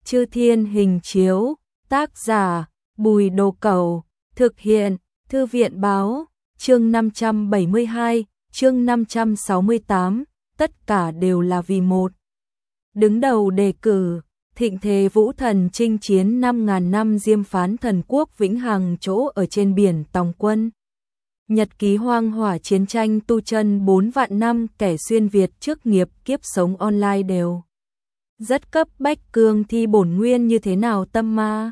Chư Thiên Hình Chiếu, tác giả Bùi Đồ Cẩu, thực hiện Thư viện Báo, chương 572, chương 568, tất cả đều là vì một. Đứng đầu đề cử, thịnh thế vũ thần chinh chiến 5.000 năm diêm phán thần quốc vĩnh hằng chỗ ở trên biển Tòng Quân. Nhật ký hoang hỏa chiến tranh tu chân 4 vạn năm kẻ xuyên Việt trước nghiệp kiếp sống online đều. Rất cấp bách cương thi bổn nguyên như thế nào tâm ma?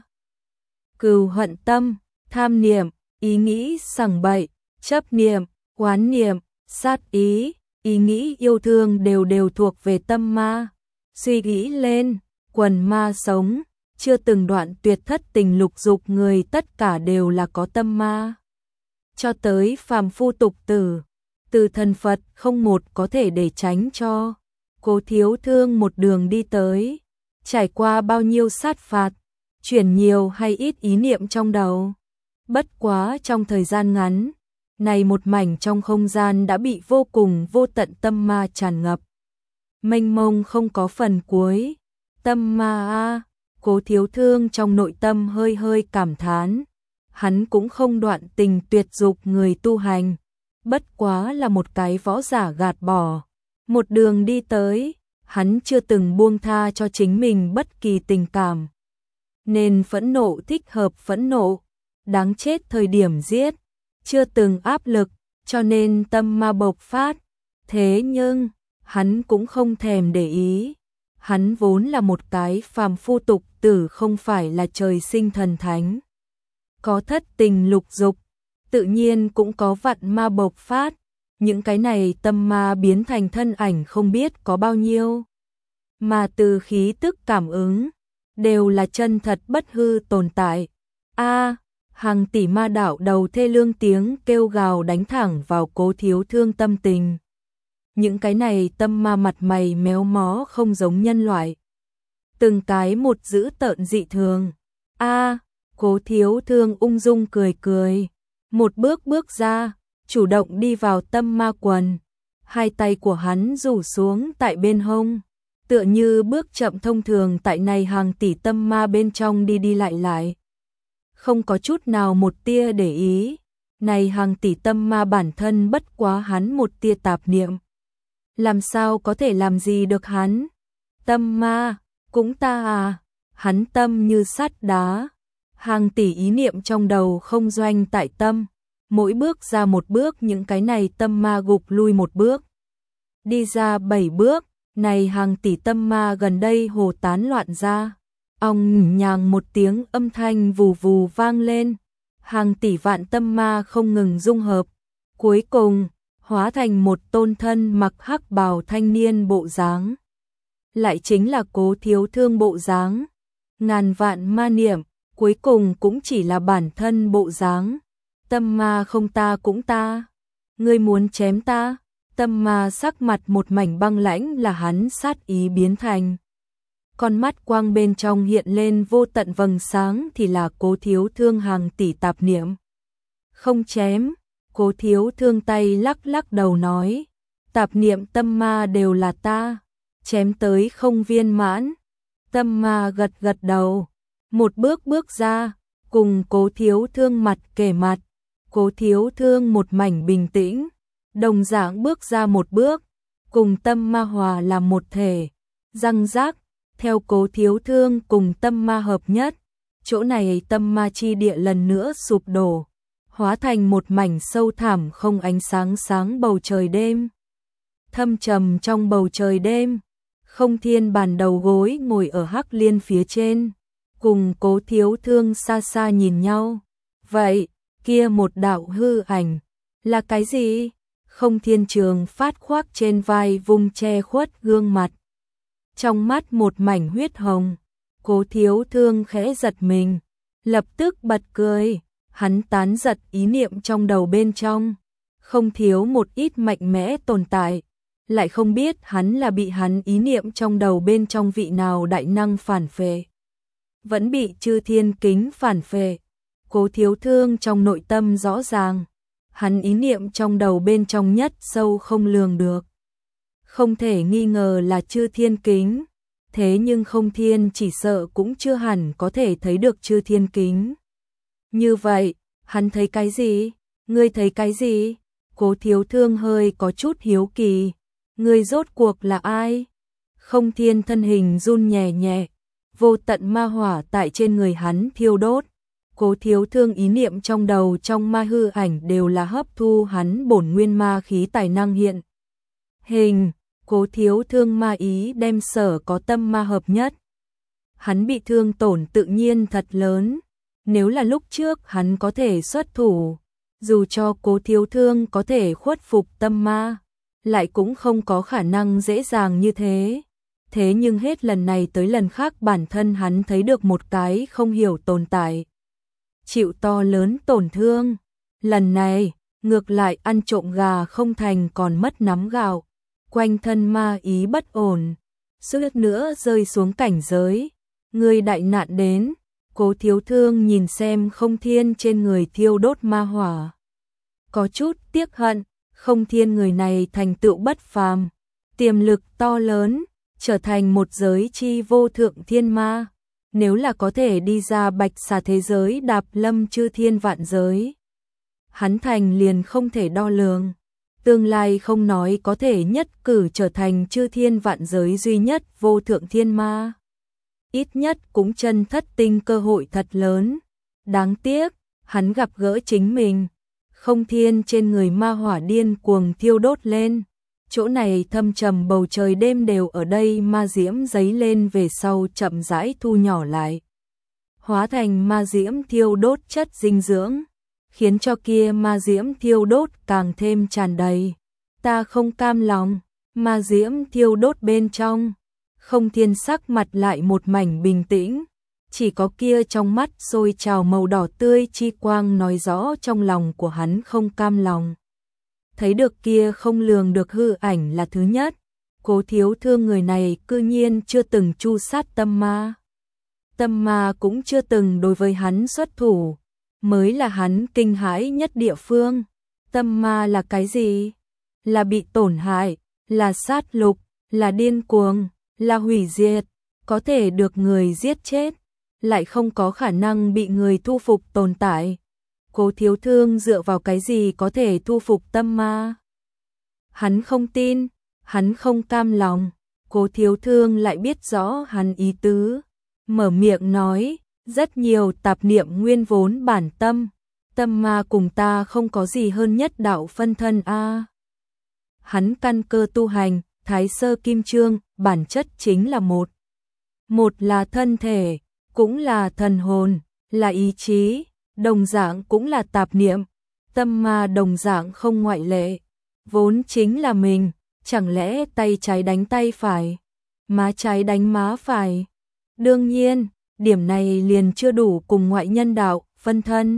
Cừu hận tâm, tham niệm, ý nghĩ sằng bậy, chấp niệm, oán niệm, sát ý, ý nghĩ yêu thương đều thuộc về tâm ma. Suy nghĩ lên, quần ma sống, chưa từng đoạn tuyệt thất tình lục dục người tất cả đều là có tâm ma. Cho tới phàm phu tục tử, từ thần Phật không một có thể để tránh cho. Cố Thiếu Thương một đường đi tới, trải qua bao nhiêu sát phạt, chuyển nhiều hay ít ý niệm trong đầu. Bất quá trong thời gian ngắn, này một mảnh trong không gian đã bị vô cùng vô tận tâm ma tràn ngập. Mênh mông không có phần cuối, tâm ma a, Cố Thiếu Thương trong nội tâm hơi hơi cảm thán. Hắn cũng không đoạn tình tuyệt dục người tu hành, bất quá là một cái võ giả gạt bỏ. Một đường đi tới, hắn chưa từng buông tha cho chính mình bất kỳ tình cảm. Nên phẫn nộ thích hợp phẫn nộ, đáng chết thời điểm giết, chưa từng áp lực, cho nên tâm ma bộc phát. Thế nhưng, hắn cũng không thèm để ý. Hắn vốn là một cái phàm phu tục tử không phải là trời sinh thần thánh. Có thất tình lục dục, tự nhiên cũng có vạn ma bộc phát. Những cái này tâm ma biến thành thân ảnh không biết có bao nhiêu. Mà từ khí tức cảm ứng, đều là chân thật bất hư tồn tại. Hàng tỷ ma đạo đầu thê lương tiếng kêu gào đánh thẳng vào Cố Thiếu Thương tâm tình. Những cái này tâm ma mặt mày méo mó không giống nhân loại. Từng cái một dữ tợn dị thường. Cố Thiếu Thương ung dung cười cười. Một bước bước ra, chủ động đi vào tâm ma quần. Hai tay của hắn rủ xuống tại bên hông. Tựa như bước chậm thông thường tại này hàng tỷ tâm ma bên trong đi lại. Không có chút nào một tia để ý. Này hàng tỷ tâm ma bản thân bất quá hắn một tia tạp niệm. Làm sao có thể làm gì được hắn? Tâm ma, cũng ta à? Hắn tâm như sắt đá. Hàng tỷ ý niệm trong đầu không doanh tại tâm. Mỗi bước ra một bước những cái này tâm ma gục lui một bước. Đi ra 7 bước, này hàng tỷ tâm ma gần đây hồ tán loạn ra. Ong nhàng một tiếng âm thanh vù vù vang lên. Hàng tỷ vạn tâm ma không ngừng dung hợp. Cuối cùng, hóa thành một tôn thân mặc hắc bào thanh niên bộ dáng. Lại chính là Cố Thiếu Thương bộ dáng. Ngàn vạn ma niệm, cuối cùng cũng chỉ là bản thân bộ dáng. Tâm ma không ta cũng ta. Ngươi muốn chém ta? Tâm ma sắc mặt một mảnh băng lãnh là hắn sát ý biến thành. Con mắt quang bên trong hiện lên vô tận vầng sáng thì là Cố Thiếu Thương hàng tỷ tạp niệm. Không chém. Cố Thiếu Thương tay lắc đầu nói. Tạp niệm tâm ma đều là ta. Chém tới không viên mãn. Tâm ma gật đầu. Một bước bước ra. Cùng Cố Thiếu Thương mặt kề mặt. Cố Thiếu Thương một mảnh bình tĩnh. Đồng dạng bước ra một bước. Cùng tâm ma hòa làm một thể. Răng rác. Theo Cố Thiếu Thương cùng tâm ma hợp nhất. Chỗ này tâm ma chi địa lần nữa sụp đổ. Hóa thành một mảnh sâu thẳm không ánh sáng bầu trời đêm. Thâm trầm trong bầu trời đêm, Không Thiên bàn đầu gối ngồi ở Hắc Liên phía trên, cùng Cố Thiếu Thương xa xa nhìn nhau. Vậy, kia một đạo hư ảnh, là cái gì? Không Thiên Trường phát khoác trên vai vung che khuất gương mặt. Trong mắt một mảnh huyết hồng, Cố Thiếu Thương khẽ giật mình, lập tức bật cười. Hắn tán giật ý niệm trong đầu bên trong, không thiếu một ít mạnh mẽ tồn tại, lại không biết hắn là bị hắn ý niệm trong đầu bên trong vị nào đại năng phản phệ, vẫn bị Chư Thiên Kính phản phệ. Cố Thiếu Thương trong nội tâm rõ ràng, hắn ý niệm trong đầu bên trong nhất sâu không lường được, không thể nghi ngờ là Chư Thiên Kính. thế nhưng Không Thiên chỉ sợ cũng chưa hẳn có thể thấy được Chư Thiên Kính. Như vậy, hắn thấy cái gì? Ngươi thấy cái gì? Cố Thiếu Thương hơi có chút hiếu kỳ. Ngươi rốt cuộc là ai? Không Thiên thân hình run nhẹ nhẹ, vô tận ma hỏa tại trên người hắn thiêu đốt. Cố Thiếu Thương ý niệm trong đầu trong ma hư ảnh đều là hấp thu hắn bổn nguyên ma khí tài năng hiện hình. Cố Thiếu Thương ma ý đem sở có tâm ma hợp nhất. Hắn bị thương tổn tự nhiên thật lớn. Nếu là lúc trước hắn có thể xuất thủ, dù cho Cố Thiếu Thương có thể khuất phục tâm ma, lại cũng không có khả năng dễ dàng như thế. Thế nhưng hết lần này tới lần khác bản thân hắn thấy được một cái không hiểu tồn tại, chịu to lớn tổn thương. Lần này, ngược lại ăn trộm gà không thành còn mất nắm gạo. Quanh thân ma ý bất ổn, suýt nữa rơi xuống cảnh giới. Người đại nạn đến. Cố Thiếu Thương nhìn xem Không Thiên trên người thiêu đốt ma hỏa, có chút tiếc hận. Không Thiên người này thành tựu bất phàm, tiềm lực to lớn, trở thành một giới chi vô thượng thiên ma. Nếu là có thể đi ra bạch xà thế giới đạp lâm chư thiên vạn giới, hắn thành liền không thể đo lường. Tương lai không nói có thể nhất cử trở thành chư thiên vạn giới duy nhất vô thượng thiên ma, ít nhất cũng chân thất tinh cơ hội thật lớn. Đáng tiếc, hắn gặp gỡ chính mình. Không Thiên trên người ma hỏa điên cuồng thiêu đốt lên. Chỗ này thâm trầm bầu trời đêm đều ở đây ma diễm dấy lên về sau chậm rãi thu nhỏ lại, hóa thành ma diễm thiêu đốt chất dinh dưỡng, khiến cho kia ma diễm thiêu đốt càng thêm tràn đầy. Ta không cam lòng. Ma diễm thiêu đốt bên trong, Không Thiên sắc mặt lại một mảnh bình tĩnh, chỉ có kia trong mắt sôi trào màu đỏ tươi chi quang nói rõ trong lòng của hắn không cam lòng. Thấy được kia không lường được hư ảnh là thứ nhất. Cố Thiếu Thương người này cư nhiên chưa từng tru sát tâm ma. Tâm ma cũng chưa từng đối với hắn xuất thủ, mới là hắn kinh hãi nhất địa phương. Tâm ma là cái gì? Là bị tổn hại, là sát lục, là điên cuồng, là hủy diệt, có thể được người giết chết, lại không có khả năng bị người thu phục tồn tại. Cố Thiếu Thương dựa vào cái gì có thể thu phục tâm ma? Hắn không tin, hắn không cam lòng. Cố Thiếu Thương lại biết rõ hắn ý tứ, mở miệng nói, rất nhiều tạp niệm nguyên vốn bản tâm, tâm ma cùng ta không có gì hơn nhất đạo phân thân a. Hắn căn cơ tu hành, Thái Sơ Kim Chương, bản chất chính là một. Một là thân thể, cũng là thần hồn, là ý chí, đồng dạng cũng là tạp niệm. Tâm ma đồng dạng không ngoại lệ, vốn chính là mình. Chẳng lẽ tay trái đánh tay phải, má trái đánh má phải? Đương nhiên, điểm này liền chưa đủ cùng ngoại nhân đạo phân thân.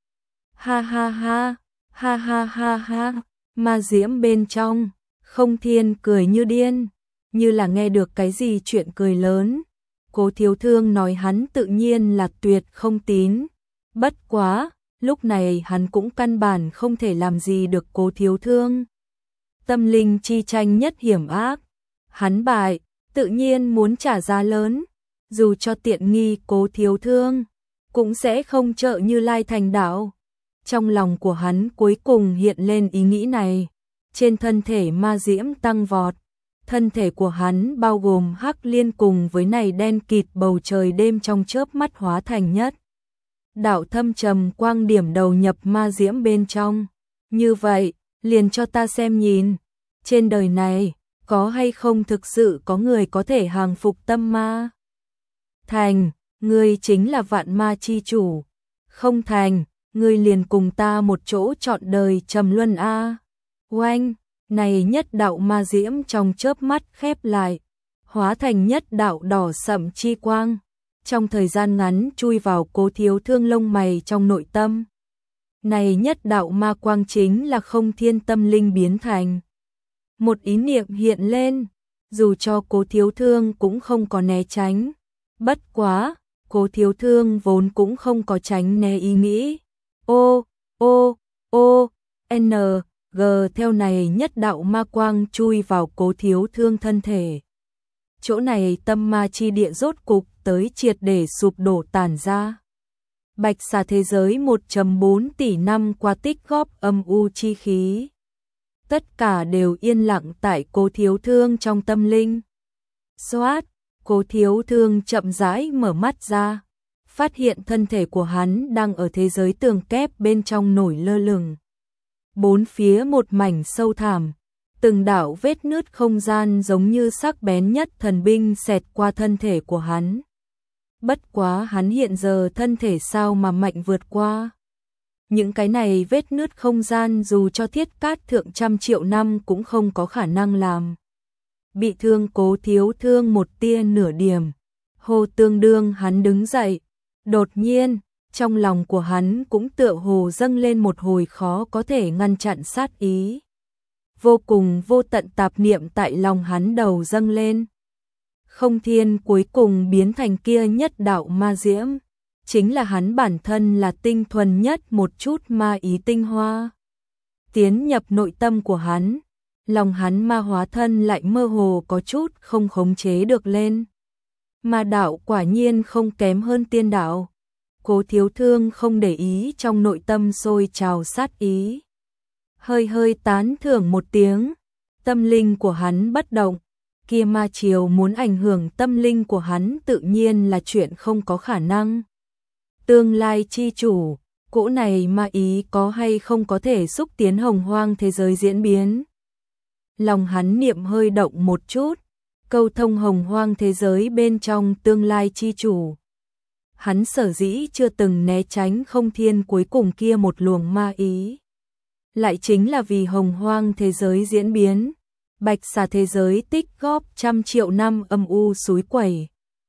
Ha ha ha, ha ha ha ha, ma diễm bên trong, Không Thiên cười như điên, như là nghe được cái gì chuyện cười lớn. Cố Thiếu Thương nói hắn tự nhiên là tuyệt không tín. Bất quá, lúc này hắn cũng căn bản không thể làm gì được Cố Thiếu Thương. Tâm linh chi tranh nhất hiểm ác, hắn bại, tự nhiên muốn trả giá lớn, dù cho tiện nghi Cố Thiếu Thương, cũng sẽ không trợ Như Lai thành đạo. Trong lòng của hắn cuối cùng hiện lên ý nghĩ này, trên thân thể ma diễm tăng vọt, thân thể của hắn bao gồm hắc liên cùng với này đen kịt bầu trời đêm trong chớp mắt hóa thành nhất. Đạo thâm trầm quang điểm đầu nhập ma diễm bên trong, như vậy, liền cho ta xem nhìn, trên đời này, có hay không thực sự có người có thể hàng phục tâm ma? Thành, ngươi chính là vạn ma chi chủ. Không thành, ngươi liền cùng ta một chỗ trọn đời trầm luân a. Oanh, này nhất đạo ma diễm trong chớp mắt khép lại, hóa thành nhất đạo đỏ sẫm chi quang, trong thời gian ngắn chui vào Cố Thiếu Thương lông mày trong nội tâm. Này nhất đạo ma quang chính là Không Thiên tâm linh biến thành. Một ý niệm hiện lên, dù cho Cố Thiếu Thương cũng không có né tránh. Bất quá, Cố Thiếu Thương vốn cũng không có tránh né ý nghĩ. G theo này nhất đạo ma quang chui vào Cố Thiếu Thương thân thể. chỗ này tâm ma chi địa rốt cục tới triệt để sụp đổ tàn ra. Bạch xà thế giới 1.4 tỷ năm qua tích góp âm u chi khí. Tất cả đều yên lặng tại Cố Thiếu Thương trong tâm linh. Xoát, Cố Thiếu Thương chậm rãi mở mắt ra, phát hiện thân thể của hắn đang ở thế giới tường kép bên trong nổi lơ lửng. Bốn phía một mảnh sâu thẳm, từng đạo vết nứt không gian giống như sắc bén nhất thần binh xẹt qua thân thể của hắn. Bất quá hắn hiện giờ thân thể sao mà mạnh vượt qua. Những cái này vết nứt không gian dù cho Thiết Cát thượng trăm triệu năm cũng không có khả năng làm bị thương Cố Thiếu Thương một tia nửa điểm. Hồ tương đương hắn đứng dậy, đột nhiên, trong lòng của hắn cũng tựa hồ dâng lên một hồi khó có thể ngăn chặn sát ý. Vô cùng vô tận tạp niệm tại lòng hắn đầu dâng lên. Không thiên cuối cùng biến thành kia nhất đạo ma diễm, chính là hắn bản thân là tinh thuần nhất một chút ma ý tinh hoa. Tiến nhập nội tâm của hắn, lòng hắn ma hóa thân lại mơ hồ có chút không khống chế được lên. Ma đạo quả nhiên không kém hơn tiên đạo. Cố Thiếu Thương không để ý trong nội tâm sôi trào sát ý. Hơi hơi tán thưởng một tiếng, tâm linh của hắn bất động. Kia ma chiều muốn ảnh hưởng tâm linh của hắn tự nhiên là chuyện không có khả năng. Tương lai chi chủ, cỗ này ma ý có hay không có thể xúc tiến hồng hoang thế giới diễn biến. Lòng hắn niệm hơi động một chút, câu thông hồng hoang thế giới bên trong tương lai chi chủ. Hắn sở dĩ chưa từng né tránh không thiên cuối cùng kia một luồng ma ý. Lại chính là vì hồng hoang thế giới diễn biến. Bạch xà thế giới tích góp trăm triệu năm âm u suối quẩy.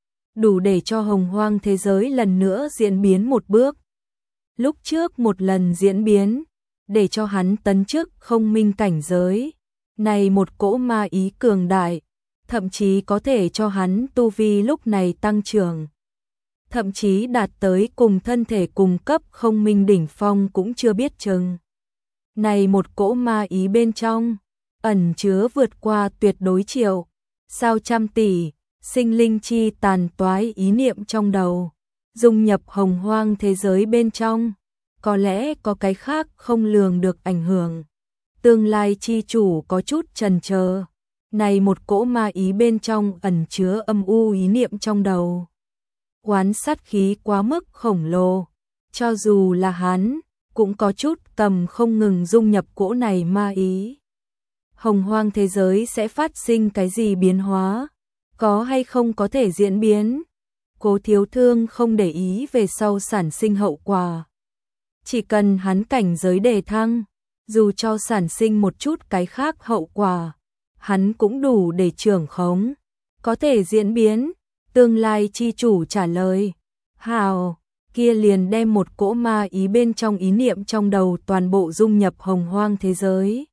Đủ để cho hồng hoang thế giới lần nữa diễn biến một bước. Lúc trước một lần diễn biến, để cho hắn tấn chức không minh cảnh giới. Này một cỗ ma ý cường đại, thậm chí có thể cho hắn tu vi lúc này tăng trưởng. Thậm chí đạt tới cùng thân thể cùng cấp không minh đỉnh phong cũng chưa biết chừng. Này một cỗ ma ý bên trong, ẩn chứa vượt qua tuyệt đối triệu, sao trăm tỷ, sinh linh chi tàn toái ý niệm trong đầu, dung nhập hồng hoang thế giới bên trong, có lẽ có cái khác không lường được ảnh hưởng. Tương lai chi chủ có chút chần chờ, này một cỗ ma ý bên trong ẩn chứa âm u ý niệm trong đầu. Oán sát khí quá mức khổng lồ, cho dù là hắn, cũng có chút tầm không ngừng dung nhập cỗ này ma ý. Hồng hoang thế giới sẽ phát sinh cái gì biến hóa, có hay không có thể diễn biến. Cố Thiếu Thương không để ý về sau sản sinh hậu quả. Chỉ cần hắn cảnh giới đề thăng, dù cho sản sinh một chút cái khác hậu quả, hắn cũng đủ để trưởng khống, có thể diễn biến. Tương lai chi chủ trả lời, hào, kia liền đem một cỗ ma ý bên trong ý niệm trong đầu toàn bộ dung nhập hồng hoang thế giới.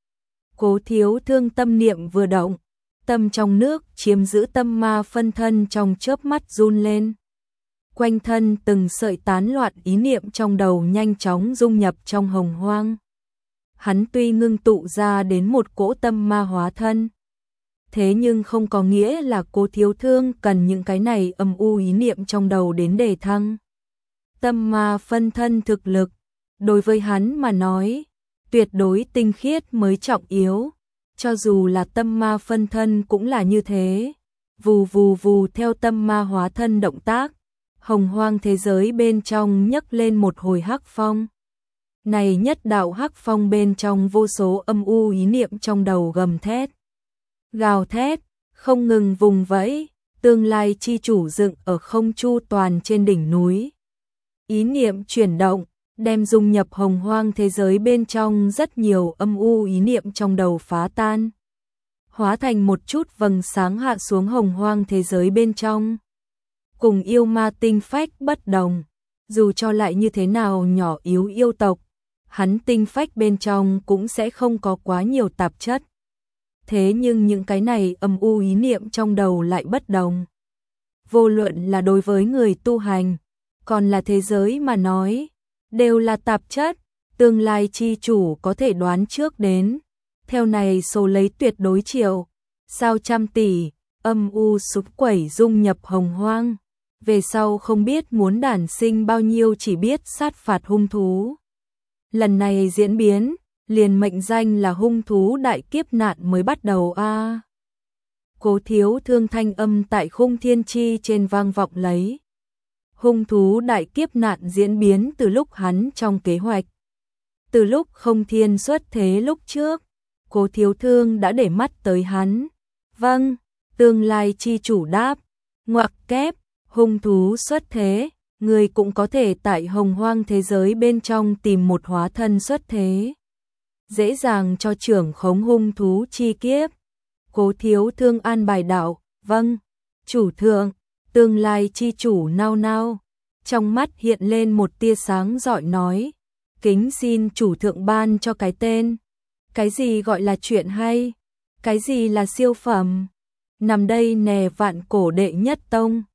Cố Thiếu Thương tâm niệm vừa động, tâm trong nước chiếm giữ tâm ma phân thân trong chớp mắt run lên. Quanh thân từng sợi tán loạn ý niệm trong đầu nhanh chóng dung nhập trong hồng hoang. Hắn tuy ngưng tụ ra đến một cỗ tâm ma hóa thân, thế nhưng không có nghĩa là Cố Thiếu Thương cần những cái này âm u ý niệm trong đầu đến đề thăng. Tâm ma phân thân thực lực, đối với hắn mà nói, tuyệt đối tinh khiết mới trọng yếu, cho dù là tâm ma phân thân cũng là như thế. Vù vù vù theo tâm ma hóa thân động tác, hồng hoang thế giới bên trong nhấc lên một hồi hắc phong. Này nhất đạo hắc phong bên trong vô số âm u ý niệm trong đầu gầm thét, gào thét, không ngừng vùng vẫy. Tương lai chi chủ dựng ở không chu toàn trên đỉnh núi. Ý niệm chuyển động, đem dung nhập hồng hoang thế giới bên trong rất nhiều âm u ý niệm trong đầu phá tan, hóa thành một chút vầng sáng hạ xuống hồng hoang thế giới bên trong. Cùng yêu ma tinh phách bất đồng, dù cho lại như thế nào nhỏ yếu yêu tộc, hắn tinh phách bên trong cũng sẽ không có quá nhiều tạp chất. Thế nhưng những cái này âm u ý niệm trong đầu lại bất đồng. Vô luận là đối với người tu hành, còn là thế giới mà nói, đều là tạp chất. Tương lai chi chủ có thể đoán trước đến. Theo này số lấy tuyệt đối triệu, sao trăm tỷ, âm u sục quẩy dung nhập hồng hoang. Về sau không biết muốn đản sinh bao nhiêu, chỉ biết sát phạt hung thú. Lần này diễn biến, liền mệnh danh là hung thú đại kiếp nạn mới bắt đầu a. Cố Thiếu Thương thanh âm tại Khung Thiên Chi trên vang vọng lấy. Hung thú đại kiếp nạn diễn biến từ lúc hắn trong kế hoạch. Từ lúc Không Thiên xuất thế lúc trước, Cố Thiếu Thương đã để mắt tới hắn. Vâng, tương lai chi chủ đáp, ngoặc kép, hung thú xuất thế, người cũng có thể tại hồng hoang thế giới bên trong tìm một hóa thân xuất thế. Dễ dàng cho trưởng khống hung thú chi kiếp. Cố Thiếu Thương an bài đạo, vâng, chủ thượng, tương lai chi chủ nao nao. Trong mắt hiện lên một tia sáng rọi nói, kính xin chủ thượng ban cho cái tên. Cái gì gọi là chuyện hay? Cái gì là siêu phẩm? Nằm đây nè Vạn Cổ đệ nhất tông.